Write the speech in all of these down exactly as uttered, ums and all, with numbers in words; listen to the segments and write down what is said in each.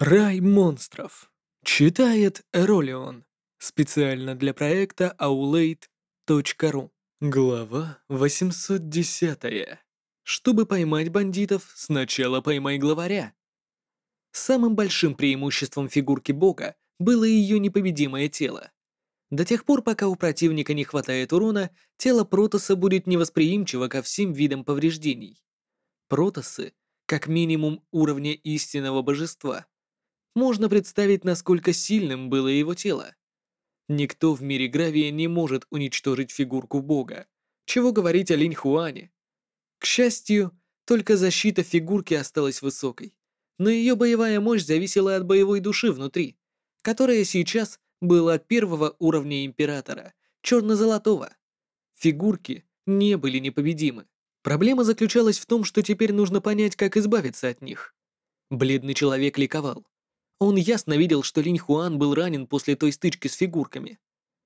Рай монстров. Читает Эролион. Специально для проекта аулейт точка ру. Глава восемьсот десять. Чтобы поймать бандитов, сначала поймай главаря. Самым большим преимуществом фигурки бога было ее непобедимое тело. До тех пор, пока у противника не хватает урона, тело Протосса будет невосприимчиво ко всем видам повреждений. Протоссы, как минимум уровня истинного божества. Можно представить, насколько сильным было его тело. Никто в мире Гравия не может уничтожить фигурку бога. Чего говорить о Линь Хуане. К счастью, только защита фигурки осталась высокой, но ее боевая мощь зависела от боевой души внутри, которая сейчас была первого уровня Императора, черно-золотого. Фигурки не были непобедимы. Проблема заключалась в том, что теперь нужно понять, как избавиться от них. Бледный человек ликовал. Он ясно видел, что Линь Хуан был ранен после той стычки с фигурками.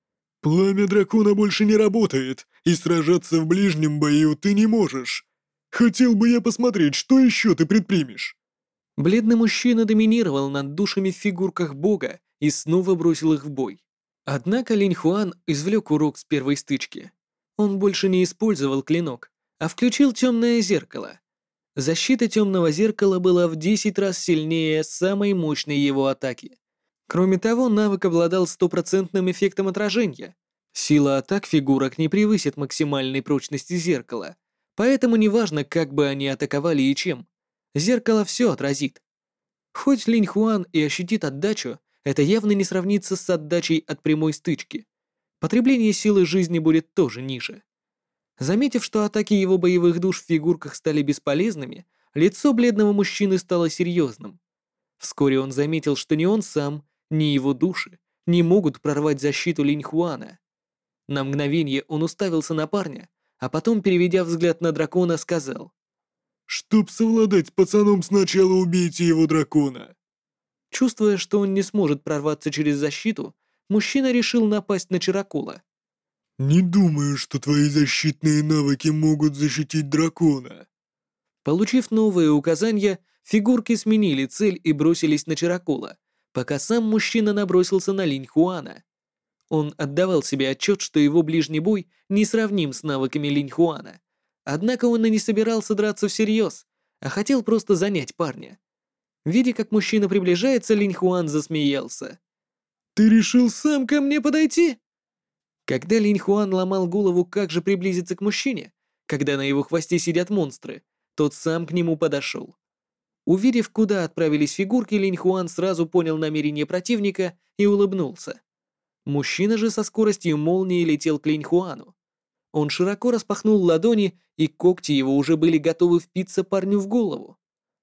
«Пламя дракона больше не работает, и сражаться в ближнем бою ты не можешь. Хотел бы я посмотреть, что еще ты предпримешь». Бледный мужчина доминировал над душами в фигурках бога и снова бросил их в бой. Однако Линь Хуан извлек урок с первой стычки. Он больше не использовал клинок, а включил темное зеркало. Защита темного зеркала была в десять раз сильнее самой мощной его атаки. Кроме того, навык обладал стопроцентным эффектом отражения. Сила атак фигурок не превысит максимальной прочности зеркала, поэтому неважно, как бы они атаковали и чем, зеркало все отразит. Хоть Линь Хуан и ощутит отдачу, это явно не сравнится с отдачей от прямой стычки. Потребление силы жизни будет тоже ниже. Заметив, что атаки его боевых душ в фигурках стали бесполезными, лицо бледного мужчины стало серьезным. Вскоре он заметил, что ни он сам, ни его души не могут прорвать защиту Линь Хуана. На мгновение он уставился на парня, а потом, переведя взгляд на дракона, сказал: «Чтоб совладать с пацаном, сначала убейте его дракона». Чувствуя, что он не сможет прорваться через защиту, мужчина решил напасть на Чиракула. «Не думаю, что твои защитные навыки могут защитить дракона». Получив новые указания, фигурки сменили цель и бросились на Чиракула, пока сам мужчина набросился на Линь Хуана. Он отдавал себе отчет, что его ближний бой не сравним с навыками Линь Хуана. Однако он и не собирался драться всерьез, а хотел просто занять парня. Видя, как мужчина приближается, Линь Хуан засмеялся. «Ты решил сам ко мне подойти?» Когда Линь Хуан ломал голову, как же приблизиться к мужчине, когда на его хвосте сидят монстры, тот сам к нему подошел. Увидев, куда отправились фигурки, Линь Хуан сразу понял намерение противника и улыбнулся. Мужчина же со скоростью молнии летел к Линь Хуану. Он широко распахнул ладони, и когти его уже были готовы впиться парню в голову.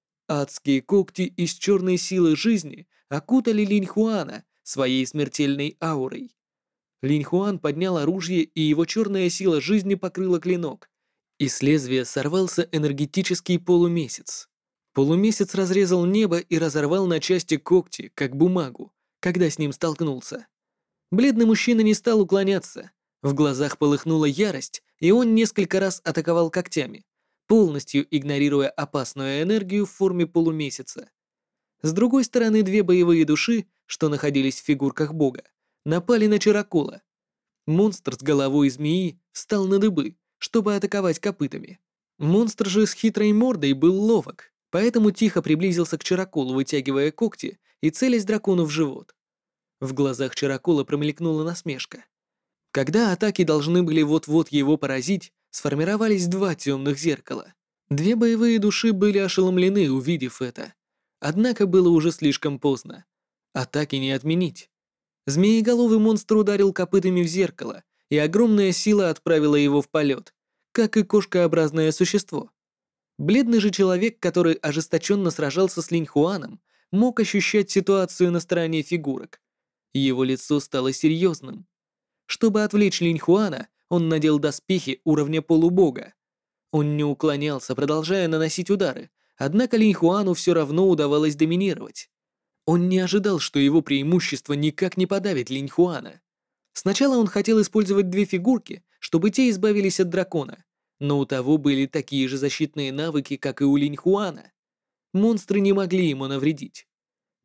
Адские когти из черной силы жизни окутали Линь Хуана своей смертельной аурой. Линь Хуан поднял оружие, и его черная сила жизни покрыла клинок, и с лезвия сорвался энергетический полумесяц. Полумесяц разрезал небо и разорвал на части когти, как бумагу, когда с ним столкнулся. Бледный мужчина не стал уклоняться. В глазах полыхнула ярость, и он несколько раз атаковал когтями, полностью игнорируя опасную энергию в форме полумесяца. С другой стороны, две боевые души, что находились в фигурках бога, напали на Чиракула. Монстр с головой змеи встал на дыбы, чтобы атаковать копытами. Монстр же с хитрой мордой был ловок, поэтому тихо приблизился к Чиракулу, вытягивая когти и целясь дракону в живот. В глазах Чиракула промелькнула насмешка. Когда атаки должны были вот-вот его поразить, сформировались два темных зеркала. Две боевые души были ошеломлены, увидев это. Однако было уже слишком поздно. Атаки не отменить. Змееголовый монстр ударил копытами в зеркало, и огромная сила отправила его в полет, как и кошкообразное существо. Бледный же человек, который ожесточенно сражался с Линь Хуаном, мог ощущать ситуацию на стороне фигурок. Его лицо стало серьезным. Чтобы отвлечь Линь Хуана, он надел доспехи уровня полубога. Он не уклонялся, продолжая наносить удары, однако Линь Хуану все равно удавалось доминировать. Он не ожидал, что его преимущество никак не подавит Линь Хуана. Сначала он хотел использовать две фигурки, чтобы те избавились от дракона, но у того были такие же защитные навыки, как и у Линь Хуана. Монстры не могли ему навредить.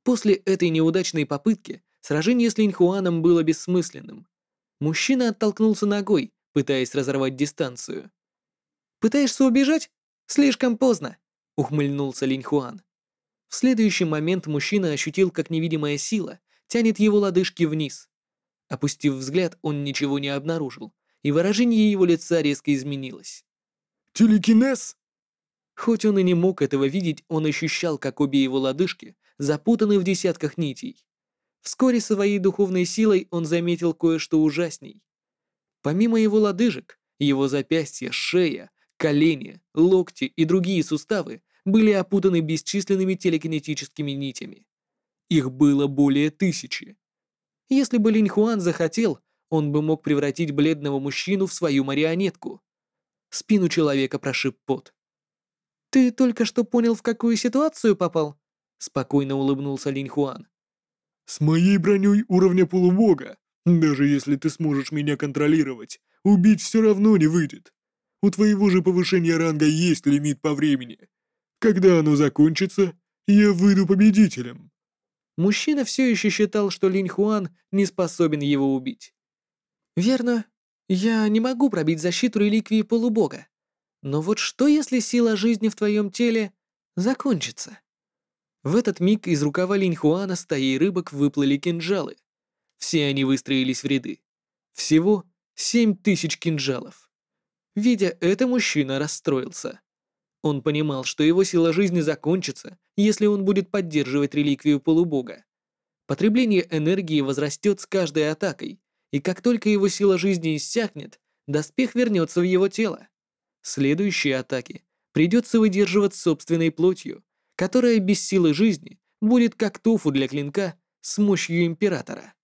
После этой неудачной попытки сражение с Линьхуаном было бессмысленным. Мужчина оттолкнулся ногой, пытаясь разорвать дистанцию. «Пытаешься убежать? Слишком поздно!» — ухмыльнулся Линьхуан. В следующий момент мужчина ощутил, как невидимая сила тянет его лодыжки вниз. Опустив взгляд, он ничего не обнаружил, и выражение его лица резко изменилось. Телекинез? Хоть он и не мог этого видеть, он ощущал, как обе его лодыжки запутаны в десятках нитей. Вскоре своей духовной силой он заметил кое-что ужасней. Помимо его лодыжек, его запястья, шея, колени, локти и другие суставы были опутаны бесчисленными телекинетическими нитями. Их было более тысячи. Если бы Линьхуан захотел, он бы мог превратить бледного мужчину в свою марионетку. Спину человека прошиб пот. «Ты только что понял, в какую ситуацию попал?» Спокойно улыбнулся Линьхуан. С моей броней уровня полубога, даже если ты сможешь меня контролировать, убить все равно не выйдет. У твоего же повышения ранга есть лимит по времени. Когда оно закончится, я выйду победителем. Мужчина все еще считал, что Линьхуан не способен его убить. «Верно. Я не могу пробить защиту реликвии полубога. Но вот что, если сила жизни в твоем теле закончится?» В этот миг из рукава Линьхуана стаей рыбок выплыли кинжалы. Все они выстроились в ряды. Всего семь тысяч кинжалов. Видя это, мужчина расстроился. Он понимал, что его сила жизни закончится, если он будет поддерживать реликвию полубога. Потребление энергии возрастет с каждой атакой, и как только его сила жизни иссякнет, доспех вернется в его тело. Следующие атаки придется выдерживать собственной плотью, которая без силы жизни будет как тофу для клинка с мощью императора.